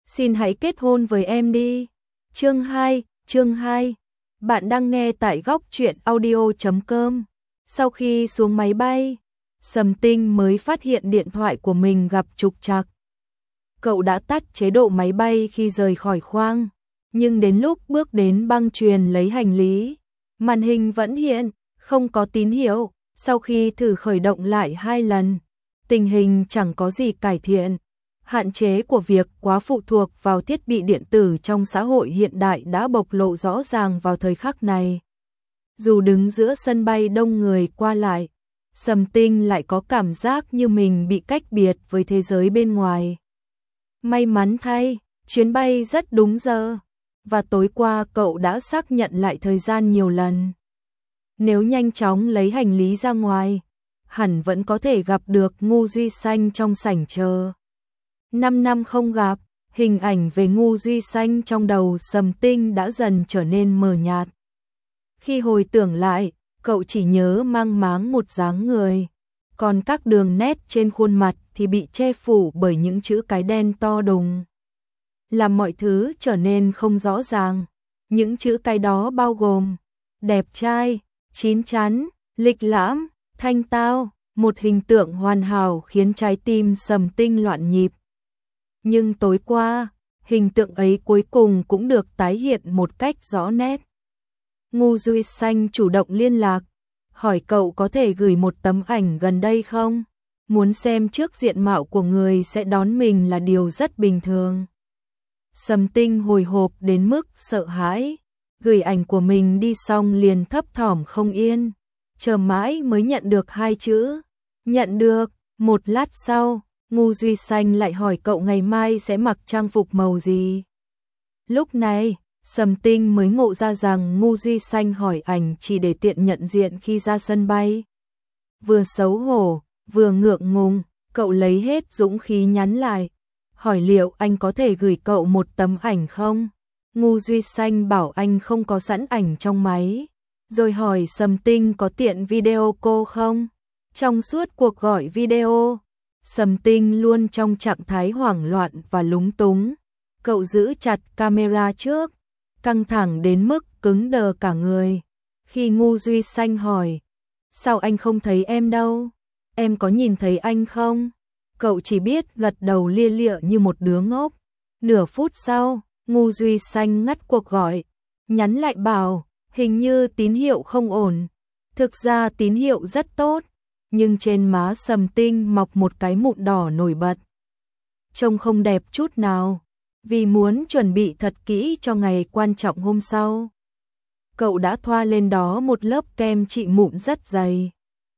Xin hãy kết hôn với em đi. Chương 2. Bạn đang nghe tại góc truyện audio.com. Sau khi xuống máy bay, Sầm Tinh mới phát hiện điện thoại của mình gặp trục trặc. Cậu đã tắt chế độ máy bay khi rời khỏi khoang, nhưng đến lúc bước đến băng chuyền lấy hành lý, màn hình vẫn hiện, không có tín hiệu. Sau khi thử khởi động lại 2 lần, tình hình chẳng có gì cải thiện. Hạn chế của việc quá phụ thuộc vào thiết bị điện tử trong xã hội hiện đại đã bộc lộ rõ ràng vào thời khắc này. Dù đứng giữa sân bay đông người qua lại, Sầm Tinh lại có cảm giác như mình bị cách biệt với thế giới bên ngoài. May mắn thay, chuyến bay rất đúng giờ, và tối qua cậu đã xác nhận lại thời gian nhiều lần. Nếu nhanh chóng lấy hành lý ra ngoài, hẳn vẫn có thể gặp được Ngô Duy Xanh trong sảnh chờ. 5 năm không gặp, hình ảnh về Ngô Duy Xanh trong đầu Sầm Tinh đã dần trở nên mờ nhạt. Khi hồi tưởng lại, cậu chỉ nhớ mang máng một dáng người, còn các đường nét trên khuôn mặt thì bị che phủ bởi những chữ cái đen to đùng, làm mọi thứ trở nên không rõ ràng. Những chữ cái đó bao gồm đẹp trai, chín chắn, lịch lãm, thanh tao, một hình tượng hoàn hảo khiến trái tim Sầm Tinh loạn nhịp. Nhưng tối qua, hình tượng ấy cuối cùng cũng được tái hiện một cách rõ nét. Ngô Duy Xanh chủ động liên lạc, hỏi cậu có thể gửi một tấm ảnh gần đây không? Muốn xem trước diện mạo của người sẽ đón mình là điều rất bình thường. Sầm Tinh hồi hộp đến mức sợ hãi, gửi ảnh của mình đi xong liền thấp thỏm không yên, chờ mãi mới nhận được 2 chữ, nhận được. Một lát sau, Ngô Duy Xanh lại hỏi cậu ngày mai sẽ mặc trang phục màu gì. Lúc này, Sầm Tinh mới ngộ ra rằng Ngô Duy Xanh hỏi ảnh chỉ để tiện nhận diện khi ra sân bay. Vừa xấu hổ, vừa ngượng ngùng, cậu lấy hết dũng khí nhắn lại, hỏi liệu anh có thể gửi cậu một tấm ảnh không? Ngô Duy Xanh bảo anh không có sẵn ảnh trong máy, rồi hỏi Sầm Tinh có tiện video call không? Trong suốt cuộc gọi video, Sầm Tinh luôn trong trạng thái hoảng loạn và lúng túng. Cậu giữ chặt camera trước, căng thẳng đến mức cứng đờ cả người. Khi Ngô Duy Xanh hỏi, sao anh không thấy em đâu? Em có nhìn thấy anh không? Cậu chỉ biết gật đầu lia lịa như một đứa ngốc. Nửa phút sau, Ngô Duy Xanh ngắt cuộc gọi, nhắn lại bảo, hình như tín hiệu không ổn. Thực ra tín hiệu rất tốt, nhưng trên má Sầm Tinh mọc một cái mụn đỏ nổi bật. Trông không đẹp chút nào, vì muốn chuẩn bị thật kỹ cho ngày quan trọng hôm sau. Cậu đã thoa lên đó một lớp kem trị mụn rất dày,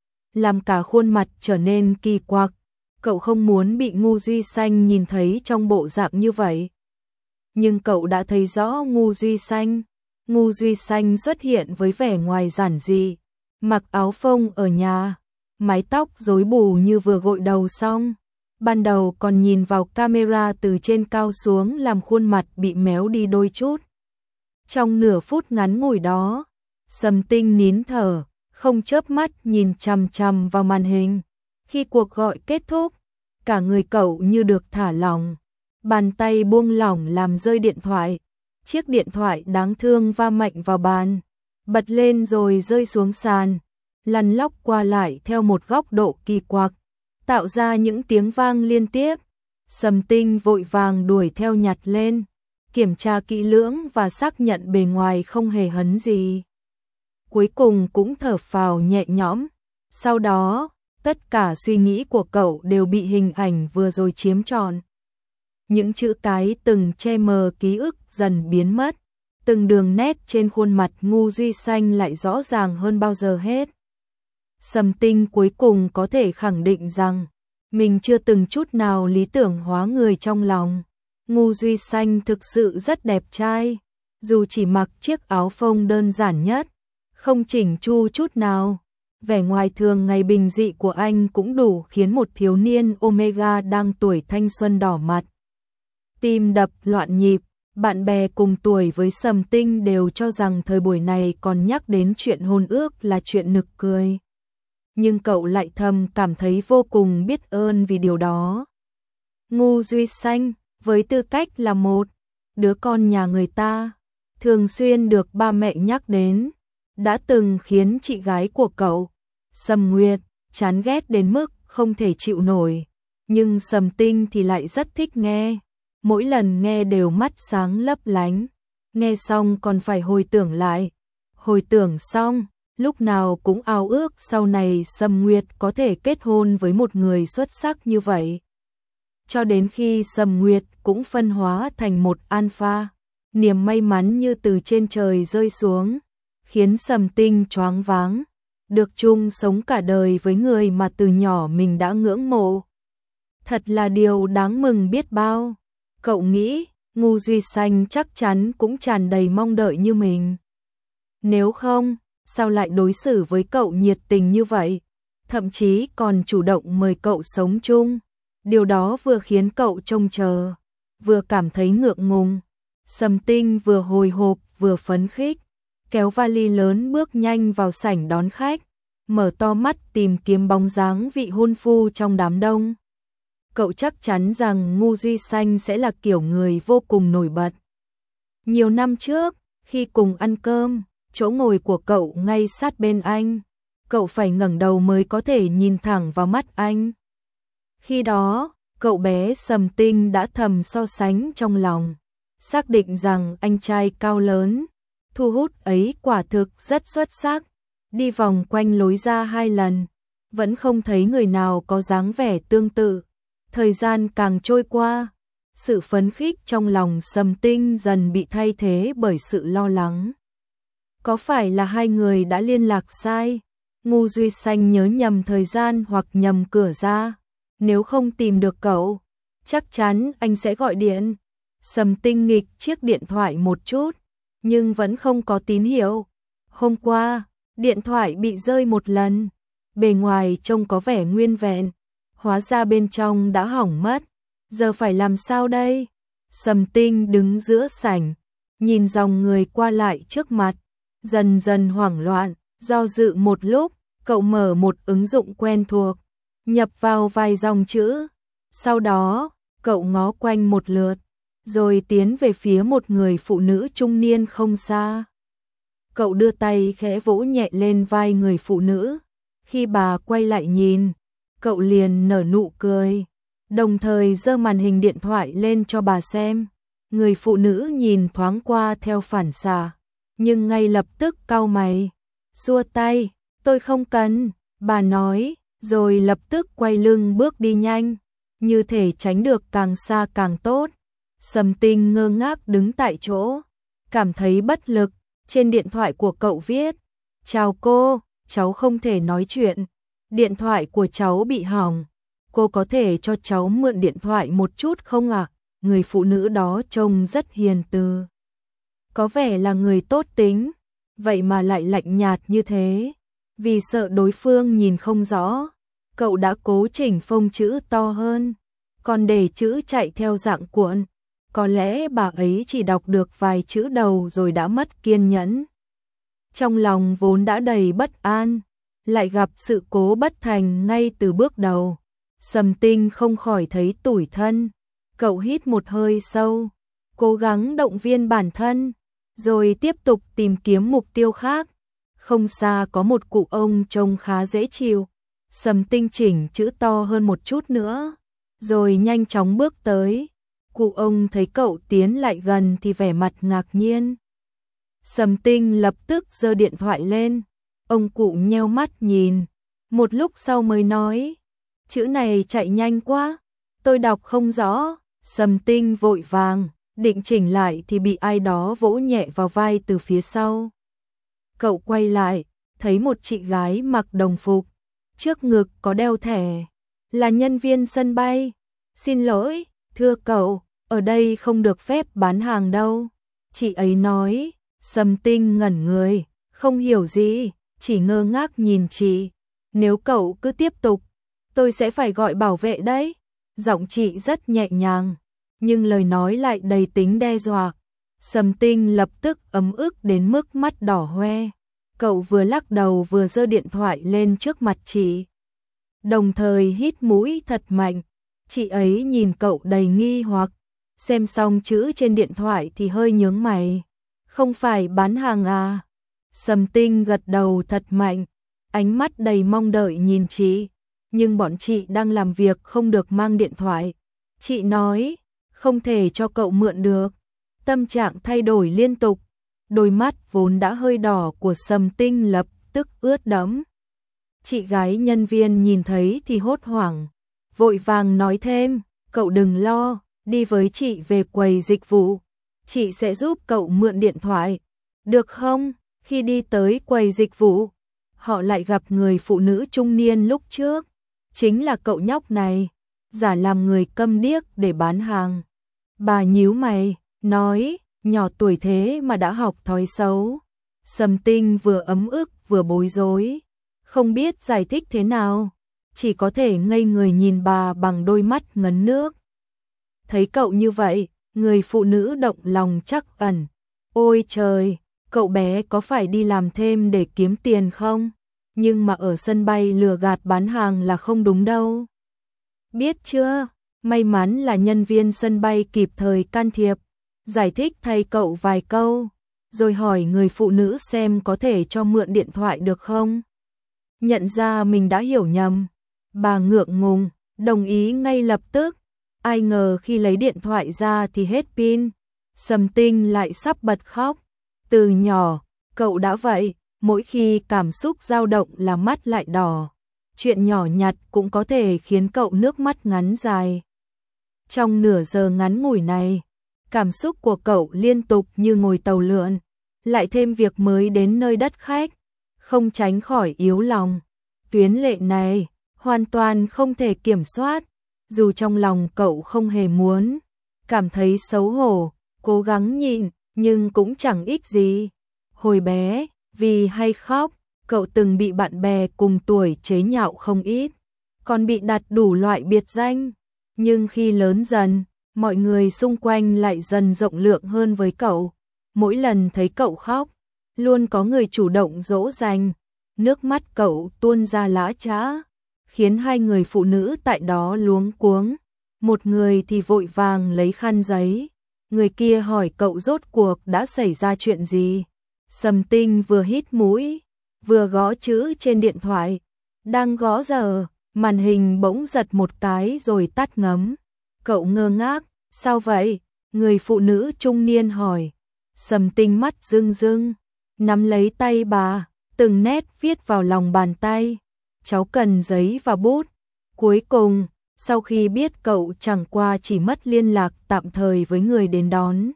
làm cả khuôn mặt trở nên kỳ quặc. Cậu không muốn bị Ngô Duy Xanh nhìn thấy trong bộ dạng như vậy. Nhưng cậu đã thấy rõ Ngô Duy Xanh. Ngô Duy Xanh xuất hiện với vẻ ngoài giản dị, mặc áo phông ở nhà, mái tóc rối bù như vừa gội đầu xong. Ban đầu còn nhìn vào camera từ trên cao xuống làm khuôn mặt bị méo đi đôi chút. Trong nửa phút ngắn ngủi đó, Sầm Tinh nín thở, không chớp mắt nhìn chằm chằm vào màn hình. Khi cuộc gọi kết thúc, cả người cậu như được thả lỏng, bàn tay buông lỏng làm rơi điện thoại. Chiếc điện thoại đáng thương va mạnh vào bàn, bật lên rồi rơi xuống sàn, lăn lóc qua lại theo một góc độ kỳ quặc, tạo ra những tiếng vang liên tiếp. Sầm Tinh vội vàng đuổi theo nhặt lên, kiểm tra kỹ lưỡng và xác nhận bề ngoài không hề hấn gì. Cuối cùng cũng thở phào nhẹ nhõm. Sau đó, tất cả suy nghĩ của cậu đều bị hình ảnh vừa rồi chiếm trọn. Những chữ cái từng che mờ ký ức dần biến mất, từng đường nét trên khuôn mặt Ngô Duy Xanh lại rõ ràng hơn bao giờ hết. Sầm Tinh cuối cùng có thể khẳng định rằng mình chưa từng chút nào lý tưởng hóa người trong lòng. Ngô Duy Xanh thực sự rất đẹp trai, dù chỉ mặc chiếc áo phông đơn giản nhất, không chỉnh chu chút nào. Vẻ ngoài thường ngày bình dị của anh cũng đủ khiến một thiếu niên Omega đang tuổi thanh xuân đỏ mặt, tim đập loạn nhịp. Bạn bè cùng tuổi với Sầm Tinh đều cho rằng thời buổi này còn nhắc đến chuyện hôn ước là chuyện nực cười. Nhưng cậu lại thầm cảm thấy vô cùng biết ơn vì điều đó. Ngô Duy Xanh, với tư cách là một đứa con nhà người ta, thường xuyên được ba mẹ nhắc đến, đã từng khiến chị gái của cậu, Sầm Nguyệt, chán ghét đến mức không thể chịu nổi. Nhưng Sầm Tinh thì lại rất thích nghe, mỗi lần nghe đều mắt sáng lấp lánh, nghe xong còn phải hồi tưởng lại. Hồi tưởng xong, lúc nào cũng ao ước sau này Sầm Nguyệt có thể kết hôn với một người xuất sắc như vậy. Cho đến khi Sầm Nguyệt cũng phân hóa thành một alpha, niềm may mắn như từ trên trời rơi xuống, khiến Sầm Tinh choáng váng, được chung sống cả đời với người mà từ nhỏ mình đã ngưỡng mộ. Thật là điều đáng mừng biết bao. Cậu nghĩ, Ngô Duy Xanh chắc chắn cũng tràn đầy mong đợi như mình. Nếu không, sao lại đối xử với cậu nhiệt tình như vậy, thậm chí còn chủ động mời cậu sống chung. Điều đó vừa khiến cậu trông chờ, vừa cảm thấy ngượng ngùng. Sầm Tinh vừa hồi hộp vừa phấn khích, kéo vali lớn bước nhanh vào sảnh đón khách, mở to mắt tìm kiếm bóng dáng vị hôn phu trong đám đông. Cậu chắc chắn rằng Ngô Duy Xanh sẽ là kiểu người vô cùng nổi bật. Nhiều năm trước, khi cùng ăn cơm, chỗ ngồi của cậu ngay sát bên anh, cậu phải ngẩng đầu mới có thể nhìn thẳng vào mắt anh. Khi đó, cậu bé Sầm Tinh đã thầm so sánh trong lòng, xác định rằng anh trai cao lớn, thu hút ấy quả thực rất xuất sắc. Đi vòng quanh lối ra 2 lần, vẫn không thấy người nào có dáng vẻ tương tự. Thời gian càng trôi qua, sự phấn khích trong lòng Sầm Tinh dần bị thay thế bởi sự lo lắng. Có phải là hai người đã liên lạc sai? Ngô Duy Xanh nhớ nhầm thời gian hoặc nhầm cửa ra. Nếu không tìm được cậu, chắc chắn anh sẽ gọi điện. Sầm Tinh nghịch chiếc điện thoại một chút, nhưng vẫn không có tín hiệu. Hôm qua, điện thoại bị rơi một lần. Bề ngoài trông có vẻ nguyên vẹn, hóa ra bên trong đã hỏng mất. Giờ phải làm sao đây? Sầm Tinh đứng giữa sảnh, nhìn dòng người qua lại trước mặt, dần dần hoảng loạn, do dự một lúc, cậu mở một ứng dụng quen thuộc, nhập vào vài dòng chữ. Sau đó, cậu ngó quanh một lượt, rồi tiến về phía một người phụ nữ trung niên không xa. Cậu đưa tay khẽ vỗ nhẹ lên vai người phụ nữ. Khi bà quay lại nhìn, cậu liền nở nụ cười, đồng thời giơ màn hình điện thoại lên cho bà xem. Người phụ nữ nhìn thoáng qua theo phản xạ, nhưng ngay lập tức cau mày, xua tay, tôi không cần, bà nói, rồi lập tức quay lưng bước đi nhanh, như thể tránh được càng xa càng tốt. Sầm Tinh ngơ ngác đứng tại chỗ, cảm thấy bất lực. Trên điện thoại của cậu viết, chào cô, cháu không thể nói chuyện, điện thoại của cháu bị hỏng, cô có thể cho cháu mượn điện thoại một chút không ạ? Người phụ nữ đó trông rất hiền từ, có vẻ là người tốt tính, vậy mà lại lạnh nhạt như thế. Vì sợ đối phương nhìn không rõ, cậu đã cố chỉnh phông chữ to hơn, còn để chữ chạy theo dạng cuộn. Có lẽ bà ấy chỉ đọc được vài chữ đầu rồi đã mất kiên nhẫn. Trong lòng vốn đã đầy bất an, lại gặp sự cố bất thành ngay từ bước đầu. Sầm Tinh không khỏi thấy tủi thân. Cậu hít một hơi sâu, cố gắng động viên bản thân, rồi tiếp tục tìm kiếm mục tiêu khác. Không xa có một cụ ông trông khá dễ chịu. Sầm Tinh chỉnh chữ to hơn một chút nữa, rồi nhanh chóng bước tới. Cụ ông thấy cậu tiến lại gần thì vẻ mặt ngạc nhiên. Sầm Tinh lập tức giơ điện thoại lên. Ông cụ nheo mắt nhìn, một lúc sau mới nói, chữ này chạy nhanh quá, tôi đọc không rõ. Sầm Tinh vội vàng, định chỉnh lại thì bị ai đó vỗ nhẹ vào vai từ phía sau. Cậu quay lại, thấy một chị gái mặc đồng phục, trước ngực có đeo thẻ, là nhân viên sân bay. Xin lỗi, thưa cậu, ở đây không được phép bán hàng đâu. Chị ấy nói. Sầm Tinh ngẩn người, không hiểu gì, chỉ ngơ ngác nhìn chị. Nếu cậu cứ tiếp tục, tôi sẽ phải gọi bảo vệ đấy. Giọng chị rất nhẹ nhàng, nhưng lời nói lại đầy tính đe dọa. Sầm Tinh lập tức ấm ức đến mức mắt đỏ hoe. Cậu vừa lắc đầu vừa giơ điện thoại lên trước mặt chị, đồng thời hít mũi thật mạnh. Chị ấy nhìn cậu đầy nghi hoặc, xem xong chữ trên điện thoại thì hơi nhướng mày. Không phải bán hàng à? Sầm Tinh gật đầu thật mạnh, ánh mắt đầy mong đợi nhìn chị. Nhưng bọn chị đang làm việc không được mang điện thoại. Chị nói, không thể cho cậu mượn được. Tâm trạng thay đổi liên tục. Đôi mắt vốn đã hơi đỏ của Sầm Tinh lập tức ướt đẫm. Chị gái nhân viên nhìn thấy thì hốt hoảng, vội vàng nói thêm, cậu đừng lo, đi với chị về quầy dịch vụ. Chị sẽ giúp cậu mượn điện thoại. Được không? Khi đi tới quầy dịch vụ, họ lại gặp người phụ nữ trung niên lúc trước. Chính là cậu nhóc này, giả làm người câm điếc để bán hàng. Bà nhíu mày, nói, nhỏ tuổi thế mà đã học thói xấu. Sầm Tinh vừa ấm ức vừa bối rối, không biết giải thích thế nào, chỉ có thể ngây người nhìn bà bằng đôi mắt ngấn nước. Thấy cậu như vậy, người phụ nữ động lòng trắc ẩn. Ôi trời, cậu bé có phải đi làm thêm để kiếm tiền không? Nhưng mà ở sân bay lừa gạt bán hàng là không đúng đâu. Biết chưa? May mắn là nhân viên sân bay kịp thời can thiệp, giải thích thay cậu vài câu, rồi hỏi người phụ nữ xem có thể cho mượn điện thoại được không. Nhận ra mình đã hiểu nhầm, bà ngượng ngùng, đồng ý ngay lập tức. Ai ngờ khi lấy điện thoại ra thì hết pin. Sầm Tinh lại sắp bật khóc. Từ nhỏ, cậu đã vậy, mỗi khi cảm xúc dao động là mắt lại đỏ. Chuyện nhỏ nhặt cũng có thể khiến cậu nước mắt ngắn dài. Trong nửa giờ ngắn ngủi này, cảm xúc của cậu liên tục như ngồi tàu lượn, lại thêm việc mới đến nơi đất khách, không tránh khỏi yếu lòng. Tuyến lệ này hoàn toàn không thể kiểm soát, dù trong lòng cậu không hề muốn, cảm thấy xấu hổ, cố gắng nhịn, nhưng cũng chẳng ích gì. Hồi bé, vì hay khóc, cậu từng bị bạn bè cùng tuổi chế nhạo không ít, còn bị đặt đủ loại biệt danh. Nhưng khi lớn dần, mọi người xung quanh lại dần rộng lượng hơn với cậu. Mỗi lần thấy cậu khóc, luôn có người chủ động dỗ dành. Nước mắt cậu tuôn ra lã chã, khiến hai người phụ nữ tại đó luống cuống. Một người thì vội vàng lấy khăn giấy, người kia hỏi cậu rốt cuộc đã xảy ra chuyện gì. Sầm Tinh vừa hít mũi, vừa gõ chữ trên điện thoại. Đang gõ giờ, màn hình bỗng giật một cái rồi tắt ngấm. Cậu ngơ ngác, sao vậy? Người phụ nữ trung niên hỏi. Sầm Tinh mắt rưng rưng, nắm lấy tay bà, từng nét viết vào lòng bàn tay. Cháu cần giấy và bút. Cuối cùng, sau khi biết cậu chẳng qua chỉ mất liên lạc tạm thời với người đến đón,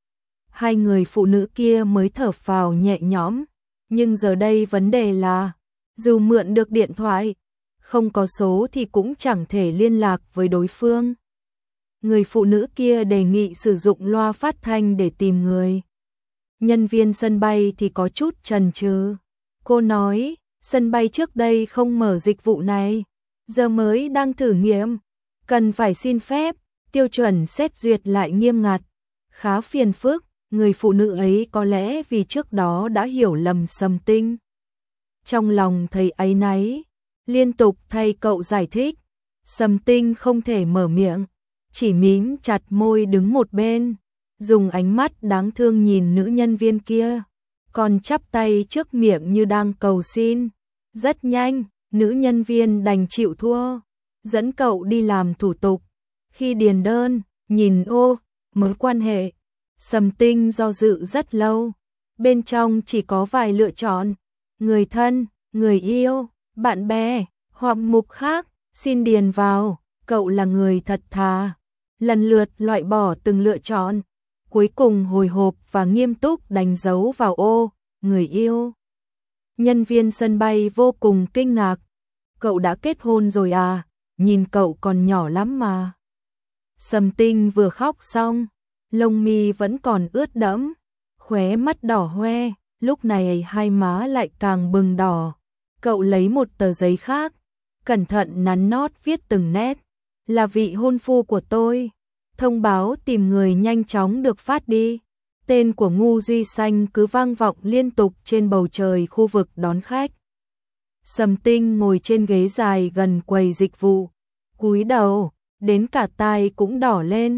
hai người phụ nữ kia mới thở phào nhẹ nhõm. Nhưng giờ đây vấn đề là, dù mượn được điện thoại, không có số thì cũng chẳng thể liên lạc với đối phương. Người phụ nữ kia đề nghị sử dụng loa phát thanh để tìm người. Nhân viên sân bay thì có chút chần chừ. Cô nói, sân bay trước đây không mở dịch vụ này, giờ mới đang thử nghiệm, cần phải xin phép, tiêu chuẩn xét duyệt lại nghiêm ngặt, khá phiền phức. Người phụ nữ ấy có lẽ vì trước đó đã hiểu lầm Sầm Tinh. Trong lòng thấy áy náy, liên tục thay cậu giải thích. Sầm Tinh không thể mở miệng, chỉ mím chặt môi đứng một bên, dùng ánh mắt đáng thương nhìn nữ nhân viên kia, còn chắp tay trước miệng như đang cầu xin. Rất nhanh, nữ nhân viên đành chịu thua, dẫn cậu đi làm thủ tục. Khi điền đơn, nhìn ô, mối quan hệ, Sầm Tinh do dự rất lâu. Bên trong chỉ có vài lựa chọn: người thân, người yêu, bạn bè, hoặc mục khác. Xin điền vào. Cậu là người thật thà, lần lượt loại bỏ từng lựa chọn, cuối cùng hồi hộp và nghiêm túc đánh dấu vào ô người yêu. Nhân viên sân bay vô cùng kinh ngạc. Cậu đã kết hôn rồi à? Nhìn cậu còn nhỏ lắm mà. Sầm Tinh vừa khóc xong, lông mi vẫn còn ướt đẫm, khóe mắt đỏ hoe, lúc này hai má lại càng bừng đỏ. Cậu lấy một tờ giấy khác, cẩn thận nắn nót viết từng nét. Là vị hôn phu của tôi. Thông báo tìm người nhanh chóng được phát đi. Tên của Ngu Duy Xanh cứ vang vọng liên tục trên bầu trời khu vực đón khách. Sầm Tinh ngồi trên ghế dài gần quầy dịch vụ, cúi đầu, đến cả tai cũng đỏ lên.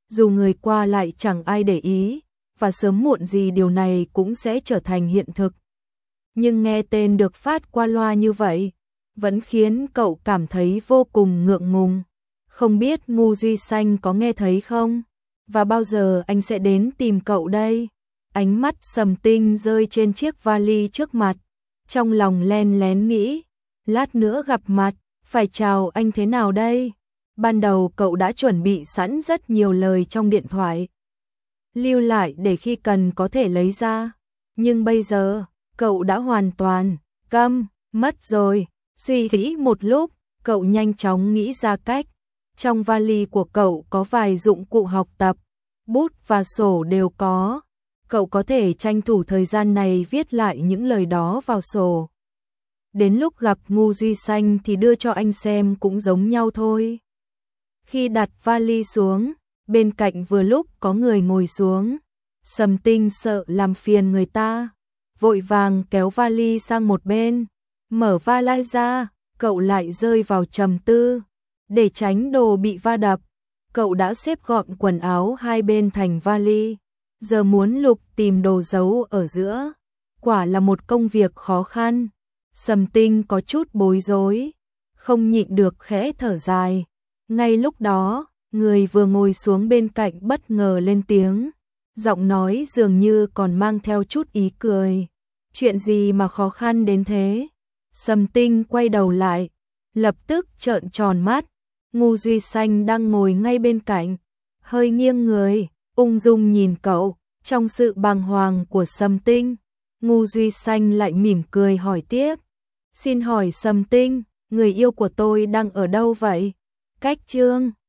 dù người qua lại chẳng ai để ý, và sớm muộn gì điều này cũng sẽ trở thành hiện thực. Nhưng nghe tên được phát qua loa như vậy, vẫn khiến cậu cảm thấy vô cùng ngượng ngùng. Không biết Ngu Duy Xanh có nghe thấy không? Và bao giờ anh sẽ đến tìm cậu đây? Ánh mắt Sầm Tinh rơi trên chiếc vali trước mặt, trong lòng len lén nghĩ, lát nữa gặp mặt, phải chào anh thế nào đây? Ban đầu cậu đã chuẩn bị sẵn rất nhiều lời trong điện thoại, lưu lại để khi cần có thể lấy ra. Nhưng bây giờ, cậu đã hoàn toàn câm mất rồi. Suy nghĩ một lúc, cậu nhanh chóng nghĩ ra cách. Trong vali của cậu có vài dụng cụ học tập, bút và sổ đều có. Cậu có thể tranh thủ thời gian này viết lại những lời đó vào sổ. Đến lúc gặp Ngu Duy Xanh thì đưa cho anh xem cũng giống nhau thôi. Khi đặt vali xuống, bên cạnh vừa lúc có người ngồi xuống. Sầm Tinh sợ làm phiền người ta, vội vàng kéo vali sang một bên. Mở vali ra, cậu lại rơi vào trầm tư. Để tránh đồ bị va đập, cậu đã xếp gọn quần áo hai bên thành vali. Giờ muốn lục tìm đồ giấu ở giữa, quả là một công việc khó khăn. Sầm Tinh có chút bối rối, không nhịn được khẽ thở dài. Ngay lúc đó, người vừa ngồi xuống bên cạnh bất ngờ lên tiếng. Giọng nói dường như còn mang theo chút ý cười. Chuyện gì mà khó khăn đến thế? Sầm Tinh quay đầu lại, lập tức trợn tròn mắt. Ngu Duy Xanh đang ngồi ngay bên cạnh, hơi nghiêng người, ung dung nhìn cậu. Trong sự bàng hoàng của Sầm Tinh, Ngu Duy Xanh lại mỉm cười hỏi tiếp. Xin hỏi Sầm Tinh, người yêu của tôi đang ở đâu vậy? Cách Trương